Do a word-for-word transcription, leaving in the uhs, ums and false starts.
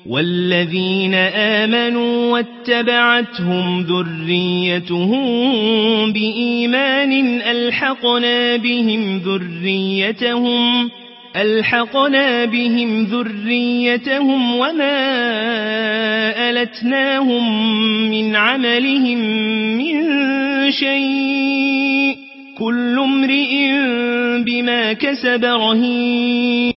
والذين آمنوا واتبعتهم ذريتهم بإيمان ألحقنا بهم ذريتهم ألحقنا بهم ذريتهم وما ألتناهم من عملهم من شيء كل امرئ بما كسب رهين.